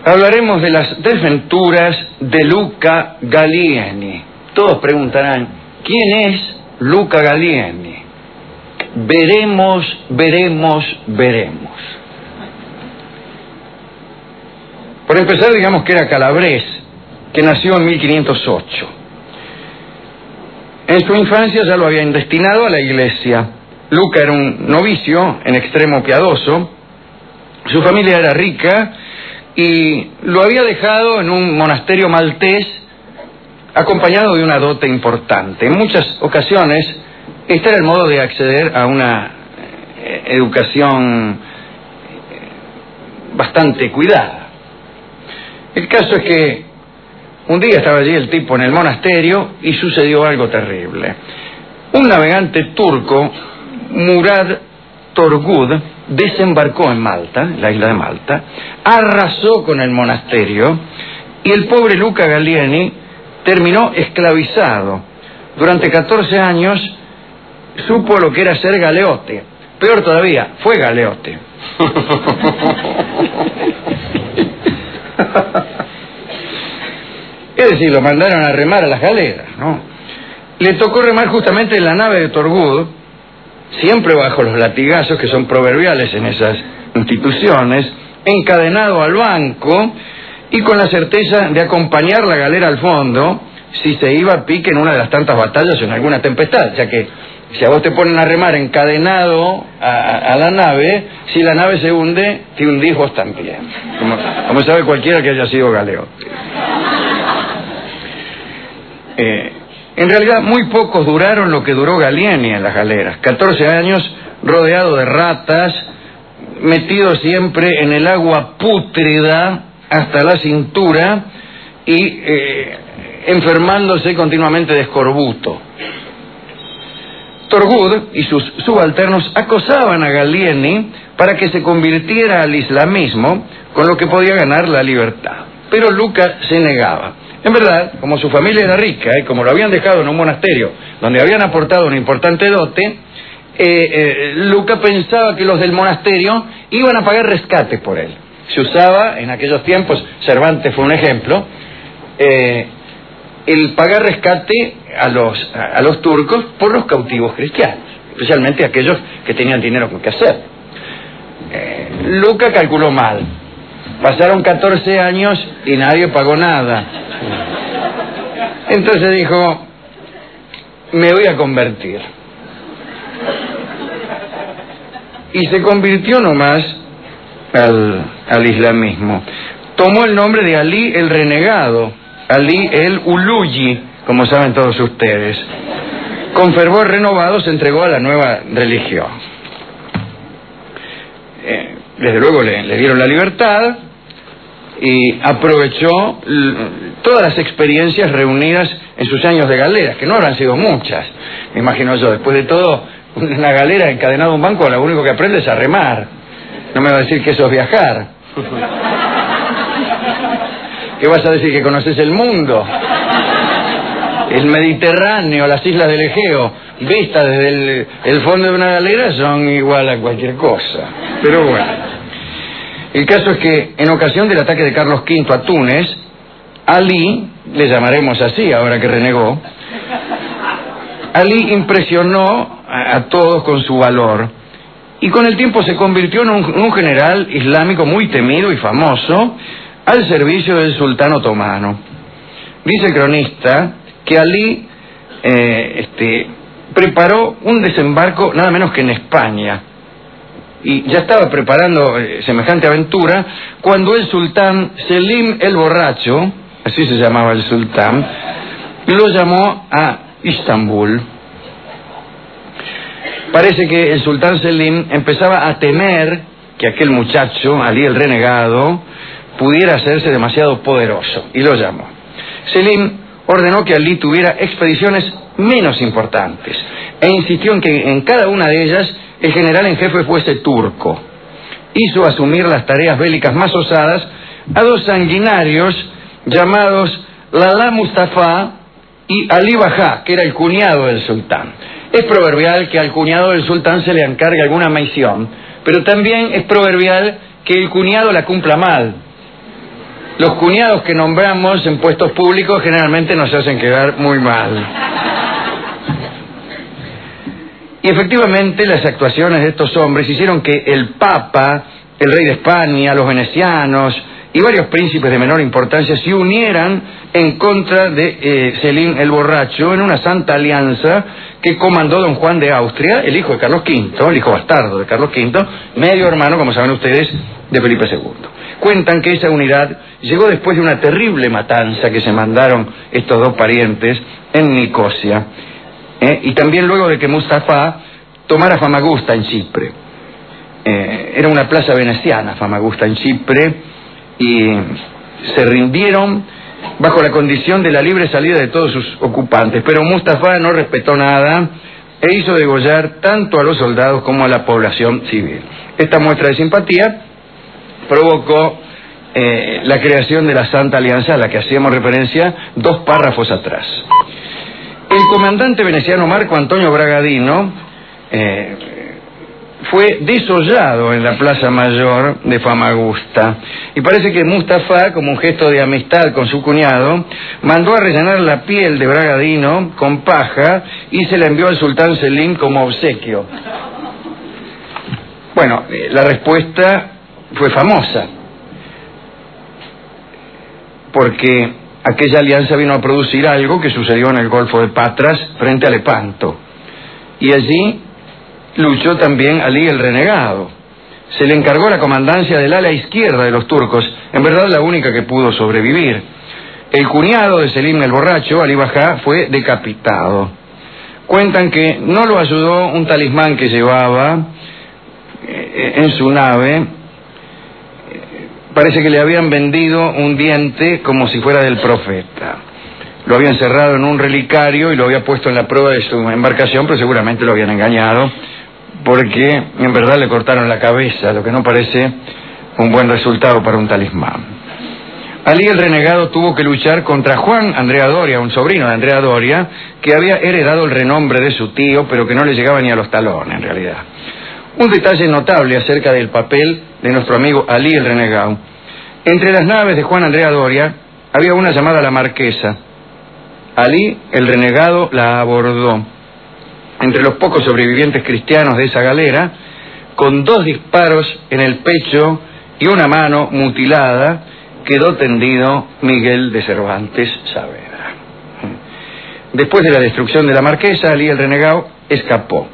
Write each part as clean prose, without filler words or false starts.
hablaremos de las desventuras de Luca Gallieni. Todos preguntarán, ¿quién es Luca Gallieni? Veremos. Por empezar, digamos que era calabrés, que nació en 1508. En su infancia ya lo habían destinado a la iglesia. Luca era un novicio en extremo piadoso. Su familia era rica y lo había dejado en un monasterio maltés acompañado de una dote importante. En muchas ocasiones este era el modo de acceder a una educación bastante cuidada. El caso es que un día estaba allí el tipo en el monasterio y sucedió algo terrible. Un navegante turco, Murad Torgud, desembarcó en Malta, la isla de Malta, arrasó con el monasterio y el pobre Luca Gallieni terminó esclavizado. Durante 14 años supo lo que era ser galeote. Peor todavía, fue galeote. Es decir, lo mandaron a remar a las galeras, ¿no? Le tocó remar justamente en la nave de Torgud, siempre bajo los latigazos que son proverbiales en esas instituciones, encadenado al banco y con la certeza de acompañar la galera al fondo si se iba a pique en una de las tantas batallas o en alguna tempestad, ya que si a vos te ponen a remar encadenado a la nave, si la nave se hunde, te hundís vos también, como sabe cualquiera que haya sido galeote. En realidad muy pocos duraron lo que duró Gallieni en las galeras. 14 años rodeado de ratas, metido siempre en el agua pútrida hasta la cintura y enfermándose continuamente de escorbuto. Torgud y sus subalternos acosaban a Gallieni para que se convirtiera al islamismo, con lo que podía ganar la libertad. Pero Luca se negaba. En verdad, como su familia era rica y como lo habían dejado en un monasterio donde habían aportado una importante dote, Luca pensaba que los del monasterio iban a pagar rescate por él. Se usaba en aquellos tiempos, Cervantes fue un ejemplo, el pagar rescate a los turcos por los cautivos cristianos, especialmente aquellos que tenían dinero con qué hacer. Luca calculó mal. Pasaron 14 años y nadie pagó nada. Entonces dijo, me voy a convertir. Y se convirtió nomás al islamismo. Tomó el nombre de Ali el renegado, Ali el Uluyi, como saben todos ustedes. Con fervor renovado se entregó a la nueva religión. Desde luego le dieron la libertad y aprovechó todas las experiencias reunidas en sus años de galeras, que no habrán sido muchas, me imagino yo. Después de todo, una galera encadenada a un banco, lo único que aprende es a remar. No me va a decir que eso es viajar. ¿Qué vas a decir? ¿Que conoces el mundo? El Mediterráneo, las islas del Egeo, vistas desde el fondo de una galera, son igual a cualquier cosa. Pero bueno. El caso es que en ocasión del ataque de Carlos V a Túnez, Ali, le llamaremos así ahora que renegó, Ali impresionó a todos con su valor y con el tiempo se convirtió en un general islámico muy temido y famoso al servicio del sultán otomano. Dice el cronista que Ali preparó un desembarco nada menos que en España. Y ya estaba preparando semejante aventura cuando el sultán Selim el Borracho, así se llamaba el sultán, lo llamó a Istambul. Parece que el sultán Selim empezaba a temer que aquel muchacho, Ali el renegado, pudiera hacerse demasiado poderoso, y lo llamó. Selim ordenó que Ali tuviera expediciones menos importantes e insistió en que en cada una de ellas el general en jefe fuese turco. Hizo asumir las tareas bélicas más osadas a dos sanguinarios llamados Lala Mustafa y Ali Bajá, que era el cuñado del sultán. Es proverbial que al cuñado del sultán se le encargue alguna misión, pero también es proverbial que el cuñado la cumpla mal. Los cuñados que nombramos en puestos públicos generalmente nos hacen quedar muy mal. Y efectivamente las actuaciones de estos hombres hicieron que el Papa, el rey de España, los venecianos y varios príncipes de menor importancia se unieran en contra de Selim el Borracho en una santa alianza que comandó don Juan de Austria, el hijo de Carlos V, el hijo bastardo de Carlos V, medio hermano, como saben ustedes, de Felipe II. Cuentan que esa unidad llegó después de una terrible matanza que se mandaron estos dos parientes en Nicosia, y también luego de que Mustafa tomara Famagusta en Chipre. Era una plaza veneciana, Famagusta en Chipre, y se rindieron bajo la condición de la libre salida de todos sus ocupantes, pero Mustafa no respetó nada e hizo degollar tanto a los soldados como a la población civil. Esta muestra de simpatía provocó la creación de la Santa Alianza a la que hacíamos referencia 2 párrafos atrás. El comandante veneciano Marco Antonio Bragadino fue desollado en la Plaza Mayor de Famagusta, y parece que Mustafa, como un gesto de amistad con su cuñado, mandó a rellenar la piel de Bragadino con paja y se la envió al sultán Selim como obsequio. Bueno, la respuesta fue famosa, porque aquella alianza vino a producir algo que sucedió en el Golfo de Patras frente a Lepanto, y allí luchó también Ali el Renegado. Se le encargó la comandancia del ala izquierda de los turcos, en verdad la única que pudo sobrevivir. El cuñado de Selim el Borracho, Ali Bajá, fue decapitado. Cuentan que no lo ayudó un talismán que llevaba en su nave. Parece que le habían vendido un diente como si fuera del profeta. Lo habían cerrado en un relicario y lo había puesto en la prueba de su embarcación, pero seguramente lo habían engañado, porque en verdad le cortaron la cabeza, lo que no parece un buen resultado para un talismán. Ali el Renegado tuvo que luchar contra Juan Andrea Doria, un sobrino de Andrea Doria, que había heredado el renombre de su tío, pero que no le llegaba ni a los talones en realidad. Un detalle notable acerca del papel de nuestro amigo Ali el Renegado: entre las naves de Juan Andrea Doria había una llamada La Marquesa. Ali el Renegado la abordó. Entre los pocos sobrevivientes cristianos de esa galera, con 2 disparos en el pecho y una mano mutilada, quedó tendido Miguel de Cervantes Saavedra. Después de la destrucción de la Marquesa, Ali el Renegado escapó.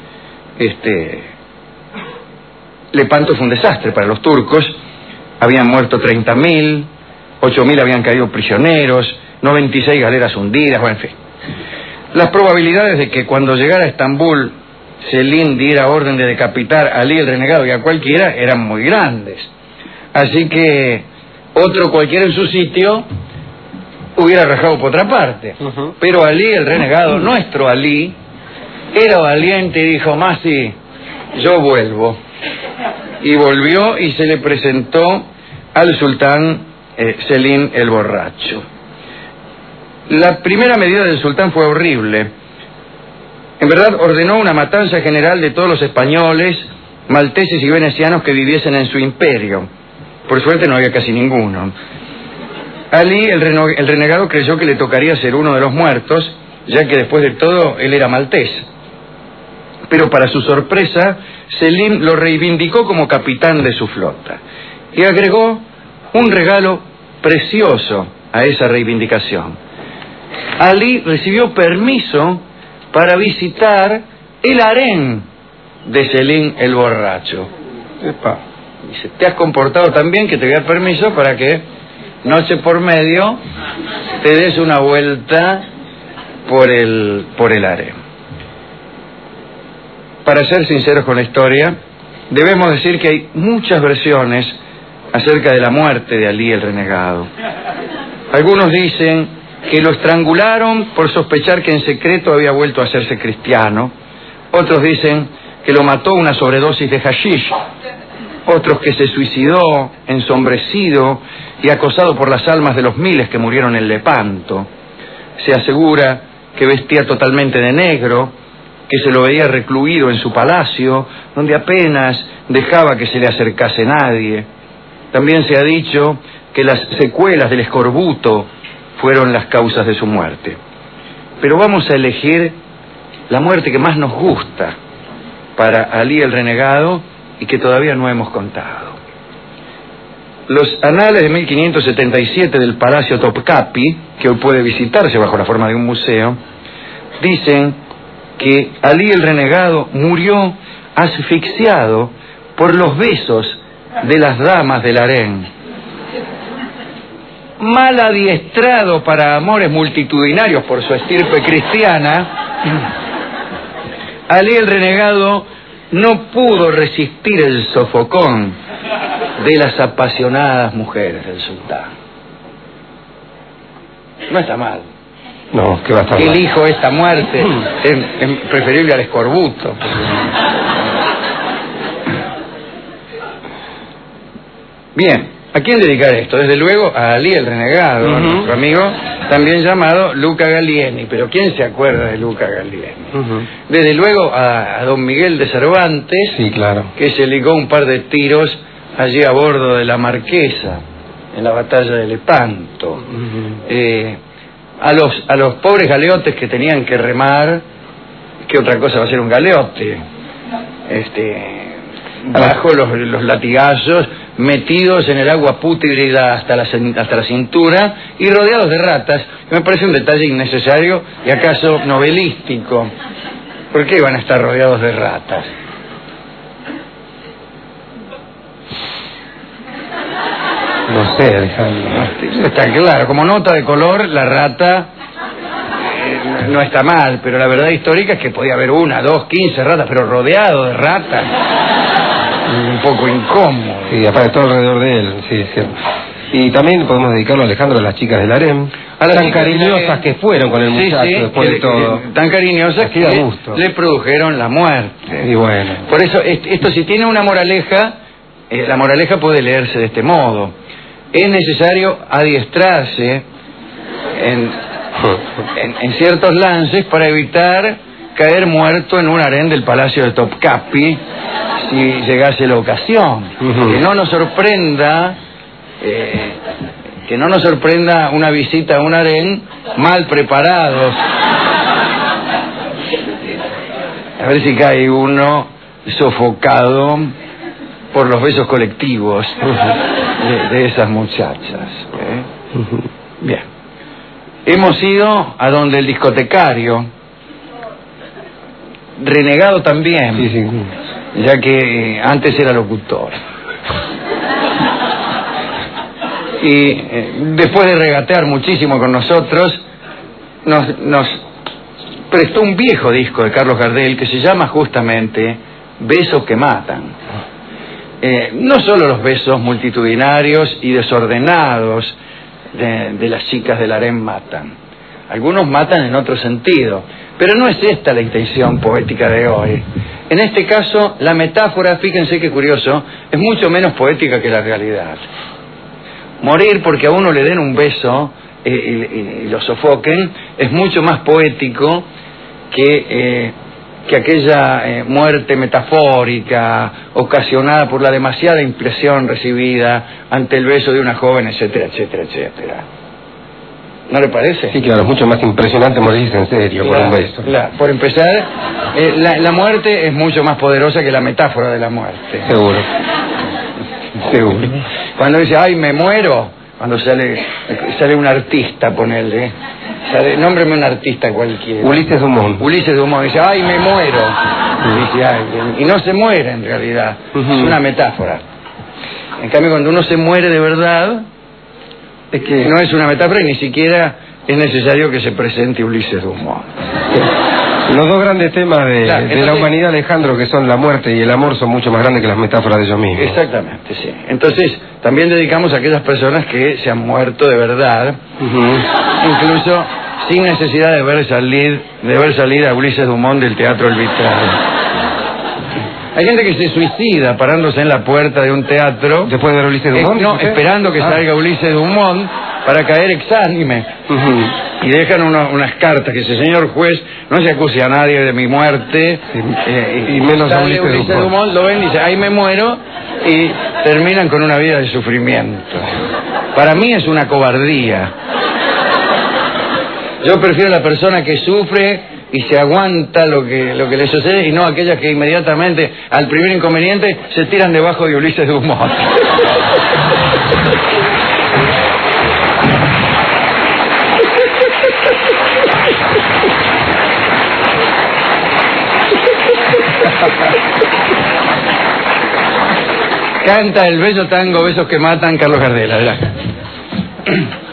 Lepanto fue un desastre para los turcos. Habían muerto 30.000, 8.000 habían caído prisioneros, 96 galeras hundidas, bueno, en fin. Las probabilidades de que cuando llegara a Estambul Selim diera orden de decapitar a Ali el Renegado y a cualquiera eran muy grandes. Así que otro cualquiera en su sitio hubiera rajado por otra parte. Pero Ali el Renegado, nuestro Ali, era valiente y dijo: Masi, yo vuelvo. Y volvió y se le presentó al sultán Selim el Borracho. La primera medida del sultán fue horrible. En verdad ordenó una matanza general de todos los españoles, malteses y venecianos que viviesen en su imperio. Por suerte no había casi ninguno. Ali el Renegado creyó que le tocaría ser uno de los muertos, ya que después de todo él era maltés. Pero para su sorpresa, Selim lo reivindicó como capitán de su flota y agregó un regalo precioso a esa reivindicación. Ali recibió permiso para visitar el harén de Selim el Borracho. Epa. Dice: te has comportado tan bien que te voy a dar permiso para que noche por medio te des una vuelta por el harén. Para ser sinceros con la historia, debemos decir que hay muchas versiones acerca de la muerte de Ali el Renegado. Algunos dicen que lo estrangularon por sospechar que en secreto había vuelto a hacerse cristiano. Otros dicen que lo mató una sobredosis de hashish. Otros que se suicidó ensombrecido y acosado por las almas de los miles que murieron en Lepanto. Se asegura que vestía totalmente de negro, que se lo veía recluido en su palacio, donde apenas dejaba que se le acercase nadie. También se ha dicho que las secuelas del escorbuto fueron las causas de su muerte. Pero vamos a elegir la muerte que más nos gusta para Alí el Renegado y que todavía no hemos contado. Los anales de 1577 del Palacio Topkapi, que hoy puede visitarse bajo la forma de un museo, dicen que Alí el Renegado murió asfixiado por los besos de las damas del harén. Mal adiestrado para amores multitudinarios por su estirpe cristiana, Alí el Renegado no pudo resistir el sofocón de las apasionadas mujeres del sultán. No está mal. No, que va a estar mal. Elijo esta muerte, es preferible al escorbuto. Bien, ¿a quién dedicar esto? Desde luego a Alí el Renegado, nuestro amigo, también llamado Luca Gallieni. Pero ¿quién se acuerda de Luca Gallieni? Desde luego a don Miguel de Cervantes, sí, claro, que se ligó un par de tiros allí a bordo de la Marquesa, en la batalla de Lepanto. A los pobres galeotes que tenían que remar, ¿qué otra cosa va a ser un galeote? Bajo los latigazos, metidos en el agua pútrida hasta la cintura y rodeados de ratas. Me parece un detalle innecesario y acaso novelístico. ¿Por qué iban a estar rodeados de ratas? No sé, Alejandro. Está claro, como nota de color, la rata no está mal, pero la verdad histórica es que podía haber 1, 2, 15 ratas, pero rodeado de ratas, un poco incómodo. Sí, aparte todo alrededor de él, sí, es cierto. Y también podemos dedicarlo, Alejandro, a las chicas del harem, tan cariñosas que fueron con el muchacho, sí, después de todo. Tan cariñosas que le produjeron la muerte. Y bueno. Por eso, esto si tiene una moraleja, la moraleja puede leerse de este modo. Es necesario adiestrarse en ciertos lances para evitar caer muerto en un harén del Palacio de Topkapi si llegase la ocasión. Que no nos sorprenda una visita a un harén mal preparados. A ver si cae uno sofocado por los besos colectivos de esas muchachas. Bien. Hemos ido a donde el discotecario, renegado también, sí, ya que antes era locutor. Y después de regatear muchísimo con nosotros, nos prestó un viejo disco de Carlos Gardel que se llama justamente Besos que Matan. No solo los besos multitudinarios y desordenados de las chicas del harén matan. Algunos matan en otro sentido, pero no es esta la intención poética de hoy. En este caso, la metáfora, fíjense qué curioso, es mucho menos poética que la realidad. Morir porque a uno le den un beso y lo sofoquen es mucho más poético que aquella muerte metafórica ocasionada por la demasiada impresión recibida ante el beso de una joven, etcétera, etcétera, etcétera. ¿No le parece? Sí, claro, es mucho más impresionante morirse en serio por un beso. Claro. Por empezar, la muerte es mucho más poderosa que la metáfora de la muerte. Seguro. Seguro. Cuando dice, ay, me muero, cuando sale un artista, ponele, nómbreme un artista cualquiera. Ulises Dumont. Ulises Dumont dice, ay, me muero. Dice alguien. Y no se muere en realidad. Es una metáfora. En cambio, cuando uno se muere de verdad, es que no es una metáfora y ni siquiera es necesario que se presente Ulises Dumont. Los dos grandes temas de la humanidad, Alejandro, que son la muerte y el amor, son mucho más grandes que las metáforas de ellos mismos. Exactamente, sí. Entonces, también dedicamos a aquellas personas que se han muerto de verdad, incluso sin necesidad de ver salir a Ulises Dumont del Teatro El Vitral. Hay gente que se suicida parándose en la puerta de un teatro. ¿Después de ver Ulises Dumont? No, esperando que salga Ulises Dumont para caer exánime. y dejan unas cartas que dice: señor juez, no se acuse a nadie de mi muerte, y menos a Ulises Dumont. Lo ven y dice: ahí me muero, y terminan con una vida de sufrimiento. Para mí es una cobardía. Yo prefiero la persona que sufre y se aguanta lo que le sucede, y no aquellas que inmediatamente al primer inconveniente se tiran debajo de Ulises Dumont. Canta el bello tango Besos que matan, Carlos Gardel.